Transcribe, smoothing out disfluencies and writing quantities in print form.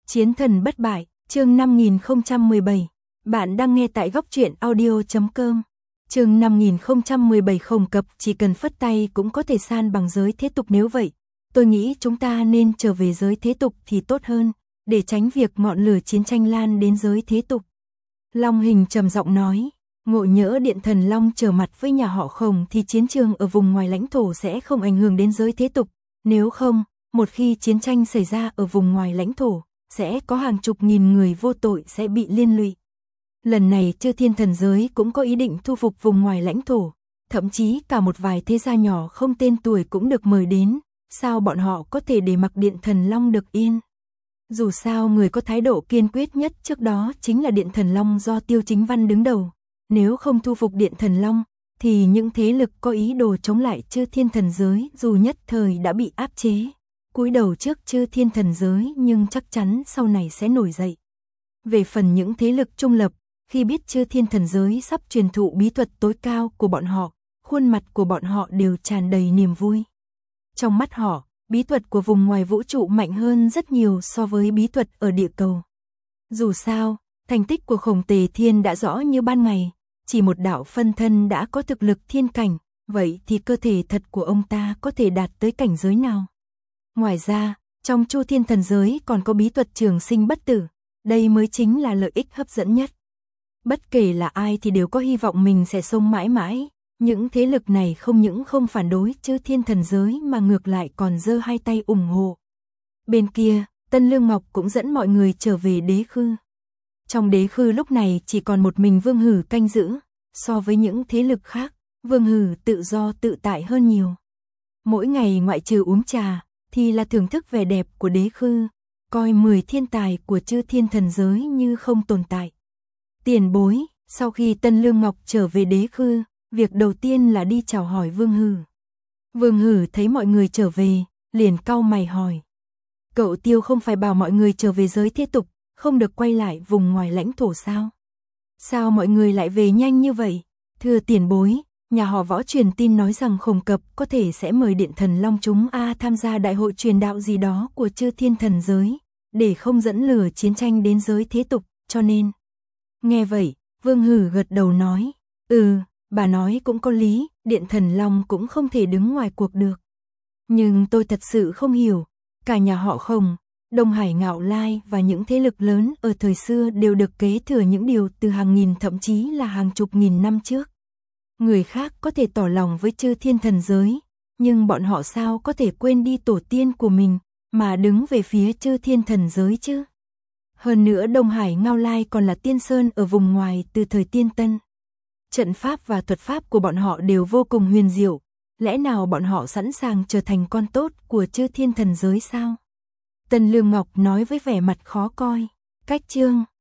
Chiến thần bất bại, chương 5017. Bạn đang nghe tại goctruyện audio.com. Chương 5017 không cập chỉ cần phất tay cũng có thể san bằng giới thế tục, nếu vậy, tôi nghĩ chúng ta nên trở về giới thế tục thì tốt hơn, để tránh việc ngọn lửa chiến tranh lan đến giới thế tục. Long Hình trầm giọng nói, ngộ nhỡ Điện Thần Long trở mặt với nhà họ Khổng thì chiến trường ở vùng ngoài lãnh thổ sẽ không ảnh hưởng đến giới thế tục, nếu không, một khi chiến tranh xảy ra ở vùng ngoài lãnh thổ, sẽ có hàng chục nghìn người vô tội sẽ bị liên lụy. Lần này Chư Thiên Thần Giới cũng có ý định thu phục vùng ngoài lãnh thổ, thậm chí cả một vài thế gia nhỏ không tên tuổi cũng được mời đến, sao bọn họ có thể để mặc Điện Thần Long được yên? Dù sao người có thái độ kiên quyết nhất trước đó chính là Điện Thần Long do Tiêu Chính Văn đứng đầu, nếu không thu phục Điện Thần Long, thì những thế lực có ý đồ chống lại Chư Thiên Thần Giới dù nhất thời đã bị áp chế, cúi đầu trước Chư Thiên Thần Giới nhưng chắc chắn sau này sẽ nổi dậy. Về phần những thế lực trung lập, khi biết Chư Thiên Thần Giới sắp truyền thụ bí thuật tối cao của bọn họ, khuôn mặt của bọn họ đều tràn đầy niềm vui. Trong mắt họ, bí thuật của vùng ngoài vũ trụ mạnh hơn rất nhiều so với bí thuật ở địa cầu. Dù sao, thành tích của Khổng Tề Thiên đã rõ như ban ngày, chỉ một đạo phân thân đã có thực lực thiên cảnh, vậy thì cơ thể thật của ông ta có thể đạt tới cảnh giới nào? Ngoài ra, trong Chu Thiên Thần Giới còn có bí thuật trường sinh bất tử, đây mới chính là lợi ích hấp dẫn nhất. Bất kể là ai thì đều có hy vọng mình sẽ sống mãi mãi, những thế lực này không những không phản đối Chư Thiên Thần Giới mà ngược lại còn giơ hai tay ủng hộ. Bên kia, Tân Lương Ngọc cũng dẫn mọi người trở về Đế Khư. Trong Đế Khư lúc này chỉ còn một mình Vương Hử canh giữ, so với những thế lực khác, Vương Hử tự do tự tại hơn nhiều. Mỗi ngày ngoại trừ uống trà, thì là thưởng thức vẻ đẹp của Đế Khư, coi 10 thiên tài của Chư Thiên Thần Giới như không tồn tại. Tiền bối, sau khi Tân Lương Ngọc trở về Đế Khư, việc đầu tiên là đi chào hỏi Vương Hử. Vương Hử thấy mọi người trở về, liền cau mày hỏi. Cậu Tiêu không phải bảo mọi người trở về giới thế tục, không được quay lại vùng ngoài lãnh thổ sao? Sao mọi người lại về nhanh như vậy? Thưa tiền bối, nhà họ Võ truyền tin nói rằng Khổng Cập có thể sẽ mời Điện Thần Long chúng tham gia đại hội truyền đạo gì đó của Chư Thiên Thần Giới, để không dẫn lửa chiến tranh đến giới thế tục, cho nên. Nghe vậy, Vương Hử gật đầu nói, bà nói cũng có lý, Điện Thần Long cũng không thể đứng ngoài cuộc được. Nhưng tôi thật sự không hiểu, cả nhà họ Khổng, Đông Hải Ngạo Lai và những thế lực lớn ở thời xưa đều được kế thừa những điều từ hàng nghìn thậm chí là hàng chục nghìn năm trước. Người khác có thể tỏ lòng với Chư Thiên Thần Giới, nhưng bọn họ sao có thể quên đi tổ tiên của mình, mà đứng về phía Chư Thiên Thần Giới chứ? Hơn nữa Đông Hải Ngao Lai còn là tiên sơn ở vùng ngoài từ thời Tiên Tân. Trận pháp và thuật pháp của bọn họ đều vô cùng huyền diệu, lẽ nào bọn họ sẵn sàng trở thành con tốt của Chư Thiên Thần Giới sao? Tân Lương Ngọc nói với vẻ mặt khó coi. Cách chương